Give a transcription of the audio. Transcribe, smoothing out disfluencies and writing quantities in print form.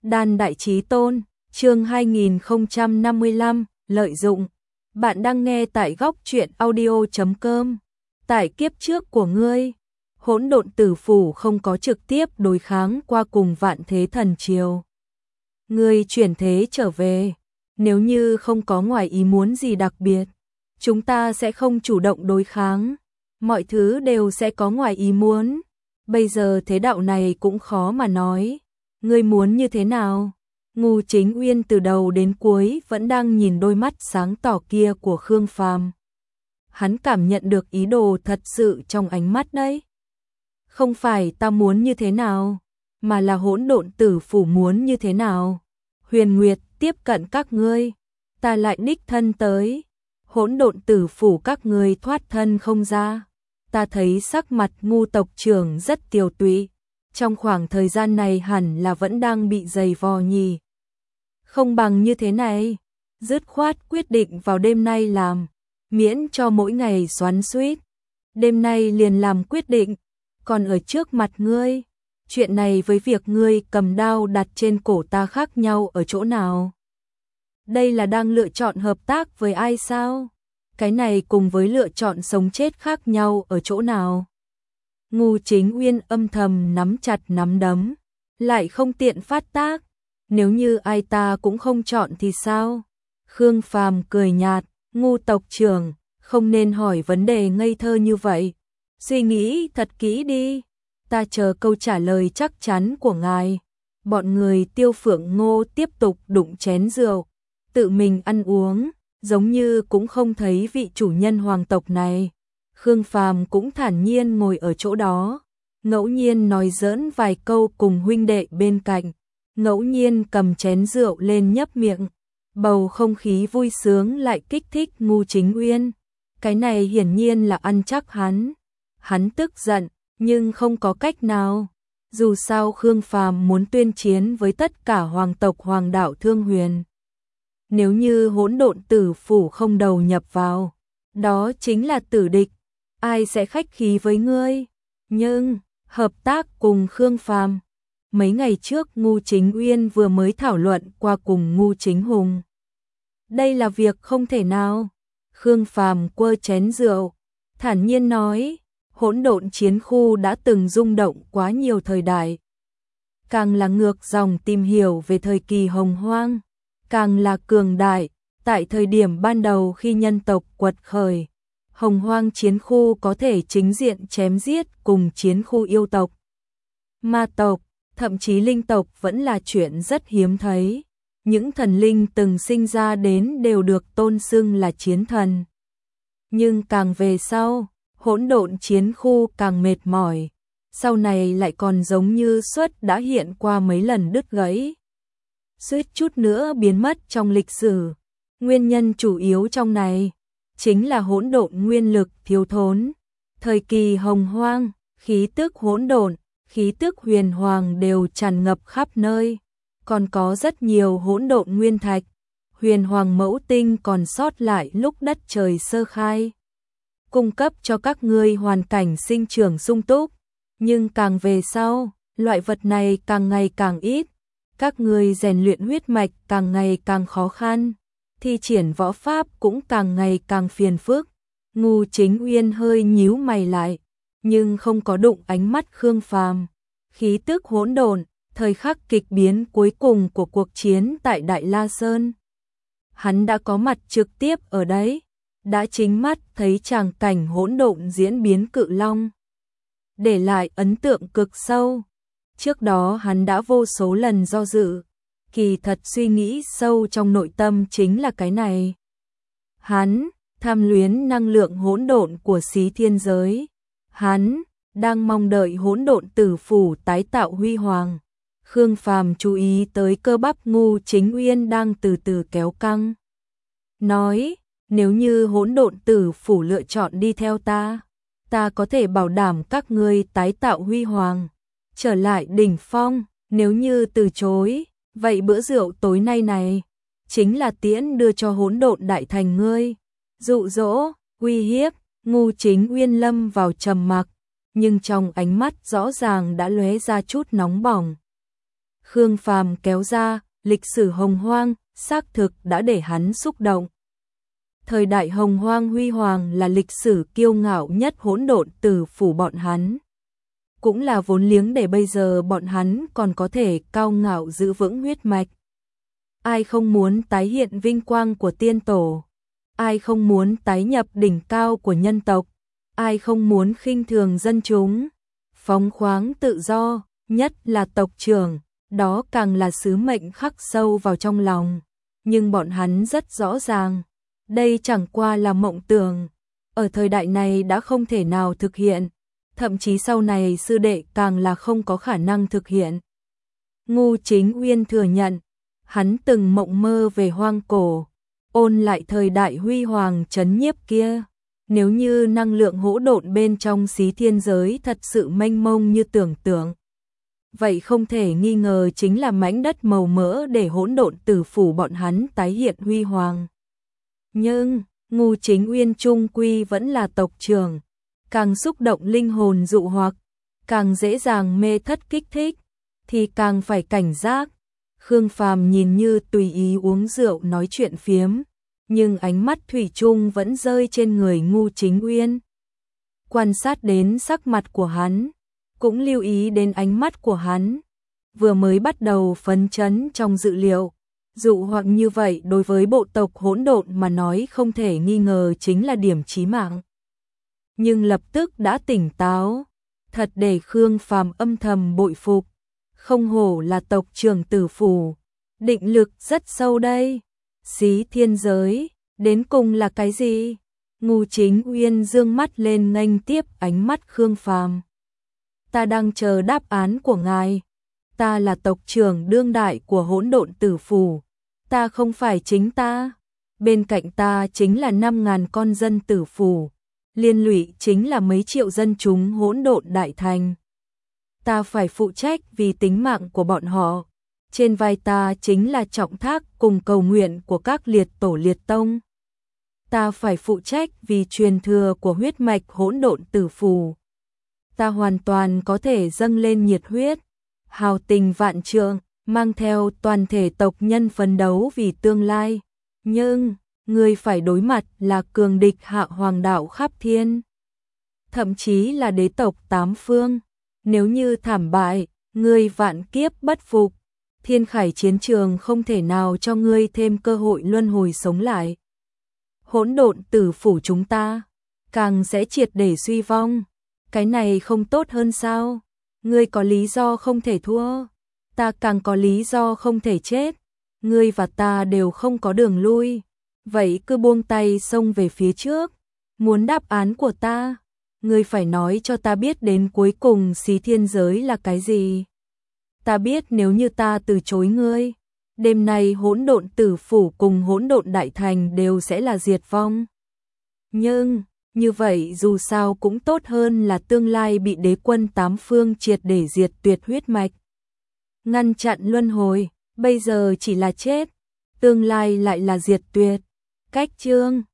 Đan Đại Chí Tôn, chương 2055, lợi dụng. Bạn đang nghe tại góc truyện audio.com. Tại kiếp trước của ngươi, Hỗn Độn Tử Phủ không có trực tiếp đối kháng qua cùng Vạn Thế Thần Triều. Ngươi chuyển thế trở về, nếu như không có ngoài ý muốn gì đặc biệt, chúng ta sẽ không chủ động đối kháng, mọi thứ đều sẽ có ngoài ý muốn. Bây giờ thế đạo này cũng khó mà nói, ngươi muốn như thế nào? Ngô Chính Uyên từ đầu đến cuối vẫn đang nhìn đôi mắt sáng tỏ kia của Khương Phàm. Hắn cảm nhận được ý đồ thật sự trong ánh mắt đấy. Không phải ta muốn như thế nào, mà là Hỗn Độn Tử Phủ muốn như thế nào. Huyền Nguyệt tiếp cận các ngươi, ta lại đích thân tới. Hỗn Độn Tử Phủ các ngươi thoát thân không ra. Ta thấy sắc mặt Ngu tộc trưởng rất tiều tụy, trong khoảng thời gian này hẳn là vẫn đang bị dày vò nhỉ. Không bằng như thế này, dứt khoát quyết định vào đêm nay làm, miễn cho mỗi ngày xoắn xuýt. Đêm nay liền làm quyết định, còn ở trước mặt ngươi, chuyện này với việc ngươi cầm đao đặt trên cổ ta khác nhau ở chỗ nào? Đây là đang lựa chọn hợp tác với ai sao? Cái này cùng với lựa chọn sống chết khác nhau ở chỗ nào? Ngô Chính Uyên âm thầm nắm chặt nắm đấm, lại không tiện phát tác. Nếu như ai ta cũng không chọn thì sao? Khương Phàm cười nhạt, Ngô tộc trưởng, không nên hỏi vấn đề ngây thơ như vậy. Suy nghĩ thật kỹ đi, ta chờ câu trả lời chắc chắn của ngài. Bọn người Tiêu Phượng Ngô tiếp tục đụng chén rượu, tự mình ăn uống, giống như cũng không thấy vị chủ nhân hoàng tộc này. Khương Phàm cũng thản nhiên ngồi ở chỗ đó, ngẫu nhiên nói giỡn vài câu cùng huynh đệ bên cạnh, ngẫu nhiên cầm chén rượu lên nhấp miệng. Bầu không khí vui sướng lại kích thích Ngô Chính Uyên. Cái này hiển nhiên là ăn chắc hắn. Hắn tức giận, nhưng không có cách nào. Dù sao Khương Phàm muốn tuyên chiến với tất cả hoàng tộc Hoàng Đạo Thương Huyền. Nếu như Hỗn Độn Tử Phủ không đầu nhập vào, đó chính là tử địch. Ai sẽ khách khí với ngươi? Nhưng, hợp tác cùng Khương Phàm. Mấy ngày trước Ngô Chính Uyên vừa mới thảo luận qua cùng Ngô Chính Hùng. Đây là việc không thể nào. Khương Phàm quơ chén rượu, thản nhiên nói, Hỗn Độn Chiến Khu đã từng rung động quá nhiều thời đại. Càng là ngược dòng tìm hiểu về thời kỳ hồng hoang, càng là cường đại. Tại thời điểm ban đầu khi nhân tộc quật khởi, Hồng Hoang Chiến Khu có thể chính diện chém giết cùng Chiến Khu yêu tộc, ma tộc, thậm chí linh tộc vẫn là chuyện rất hiếm thấy. Những thần linh từng sinh ra đến đều được tôn xưng là chiến thần. Nhưng càng về sau, Hỗn Độn Chiến Khu càng mệt mỏi, sau này lại còn giống như suất đã hiện qua mấy lần đứt gãy, suýt chút nữa biến mất trong lịch sử. Nguyên nhân chủ yếu trong này chính là hỗn độn nguyên lực thiếu thốn. Thời kỳ hồng hoang, khí tức hỗn độn, khí tức huyền hoàng đều tràn ngập khắp nơi, còn có rất nhiều hỗn độn nguyên thạch, huyền hoàng mẫu tinh còn sót lại lúc đất trời sơ khai, cung cấp cho các ngươi hoàn cảnh sinh trưởng sung túc. Nhưng càng về sau, loại vật này càng ngày càng ít, các ngươi rèn luyện huyết mạch càng ngày càng khó khăn, thi triển võ pháp cũng càng ngày càng phiền phức. Ngô Chính Uyên hơi nhíu mày lại, nhưng không có đụng ánh mắt Khương Phàm. Khí tức hỗn độn, thời khắc kịch biến cuối cùng của cuộc chiến tại Đại La Sơn. Hắn đã có mặt trực tiếp ở đấy, đã chính mắt thấy tràng cảnh hỗn độn diễn biến cự long, để lại ấn tượng cực sâu. Trước đó hắn đã vô số lần do dự, kỳ thật suy nghĩ sâu trong nội tâm chính là cái này. Hắn tham luyến năng lượng hỗn độn của Xí Thiên giới. Hắn đang mong đợi Hỗn Độn Tử Phủ tái tạo huy hoàng. Khương Phàm chú ý tới cơ bắp Ngô Chính Uyên đang từ từ kéo căng. Nói, nếu như Hỗn Độn Tử Phủ lựa chọn đi theo ta, ta có thể bảo đảm các ngươi tái tạo huy hoàng, trở lại đỉnh phong. Nếu như từ chối, vậy bữa rượu tối nay này chính là tiễn đưa cho Hỗn Độn Đại Thành ngươi. Dụ dỗ, uy hiếp. Ngô Chính Uyên lâm vào trầm mặc, nhưng trong ánh mắt rõ ràng đã lóe ra chút nóng bỏng. Khương Phàm kéo ra, lịch sử Hồng Hoang, xác thực đã để hắn xúc động. Thời đại Hồng Hoang huy hoàng là lịch sử kiêu ngạo nhất hỗn độn tử phủ bọn hắn. Cũng là vốn liếng để bây giờ bọn hắn còn có thể cao ngạo giữ vững huyết mạch. Ai không muốn tái hiện vinh quang của tiên tổ? Ai không muốn tái nhập đỉnh cao của nhân tộc? Ai không muốn khinh thường dân chúng? Phóng khoáng tự do, nhất là tộc trưởng, đó càng là sứ mệnh khắc sâu vào trong lòng. Nhưng bọn hắn rất rõ ràng, đây chẳng qua là mộng tưởng, ở thời đại này đã không thể nào thực hiện, thậm chí sau này sư đệ càng là không có khả năng thực hiện. Ngô Chính Uyên thừa nhận, hắn từng mộng mơ về hoang cổ, ôn lại thời đại huy hoàng trấn nhiếp kia. Nếu như năng lượng hỗn độn bên trong xí thiên giới thật sự mênh mông như tưởng tượng, vậy không thể nghi ngờ chính là mảnh đất màu mỡ để hỗn độn tử phủ bọn hắn tái hiện huy hoàng. Nhưng, Ngô Chính Uyên trung quy vẫn là tộc trưởng, càng xúc động linh hồn dụ hoặc, càng dễ dàng mê thất kích thích, thì càng phải cảnh giác. Khương Phàm nhìn như tùy ý uống rượu nói chuyện phiếm, nhưng ánh mắt thủy chung vẫn rơi trên người Ngô Chính Uyên. Quan sát đến sắc mặt của hắn, cũng lưu ý đến ánh mắt của hắn, vừa mới bắt đầu phấn chấn trong dự liệu. Dụ hoặc như vậy đối với bộ tộc hỗn độn mà nói không thể nghi ngờ chính là điểm chí mạng. Nhưng lập tức đã tỉnh táo, thật để Khương Phàm âm thầm bội phục. Không hổ là tộc trưởng tử phủ, định lực rất sâu đây. Xí thiên giới, đến cùng là cái gì? Ngô Chính Uyên dương mắt lên nghênh tiếp ánh mắt Khương Phàm. Ta đang chờ đáp án của ngài. Ta là tộc trưởng đương đại của hỗn độn tử phủ. Ta không phải chính ta. Bên cạnh ta chính là 5.000 con dân tử phủ. Liên lụy chính là mấy triệu dân chúng hỗn độn đại thành. Ta phải phụ trách vì tính mạng của bọn họ. Trên vai ta chính là trọng thác cùng cầu nguyện của các liệt tổ liệt tông. Ta phải phụ trách vì truyền thừa của huyết mạch hỗn độn tử phủ. Ta hoàn toàn có thể dâng lên nhiệt huyết, hào tình vạn trượng, mang theo toàn thể tộc nhân phấn đấu vì tương lai. Nhưng, người phải đối mặt là cường địch hạ hoàng đạo khắp thiên. Thậm chí là đế tộc tám phương. Nếu như thảm bại, ngươi vạn kiếp bất phục, thiên khải chiến trường không thể nào cho ngươi thêm cơ hội luân hồi sống lại. Hỗn độn tử phủ chúng ta, càng sẽ triệt để suy vong. Cái này không tốt hơn sao? Ngươi có lý do không thể thua, ta càng có lý do không thể chết. Ngươi và ta đều không có đường lui. Vậy cứ buông tay xông về phía trước. Muốn đáp án của ta, ngươi phải nói cho ta biết đến cuối cùng xí thiên giới là cái gì. Ta biết nếu như ta từ chối ngươi, đêm nay hỗn độn tử phủ cùng hỗn độn đại thành đều sẽ là diệt vong. Nhưng, như vậy dù sao cũng tốt hơn là tương lai bị đế quân tám phương triệt để diệt tuyệt huyết mạch. Ngăn chặn luân hồi, bây giờ chỉ là chết, tương lai lại là diệt tuyệt. Cách chương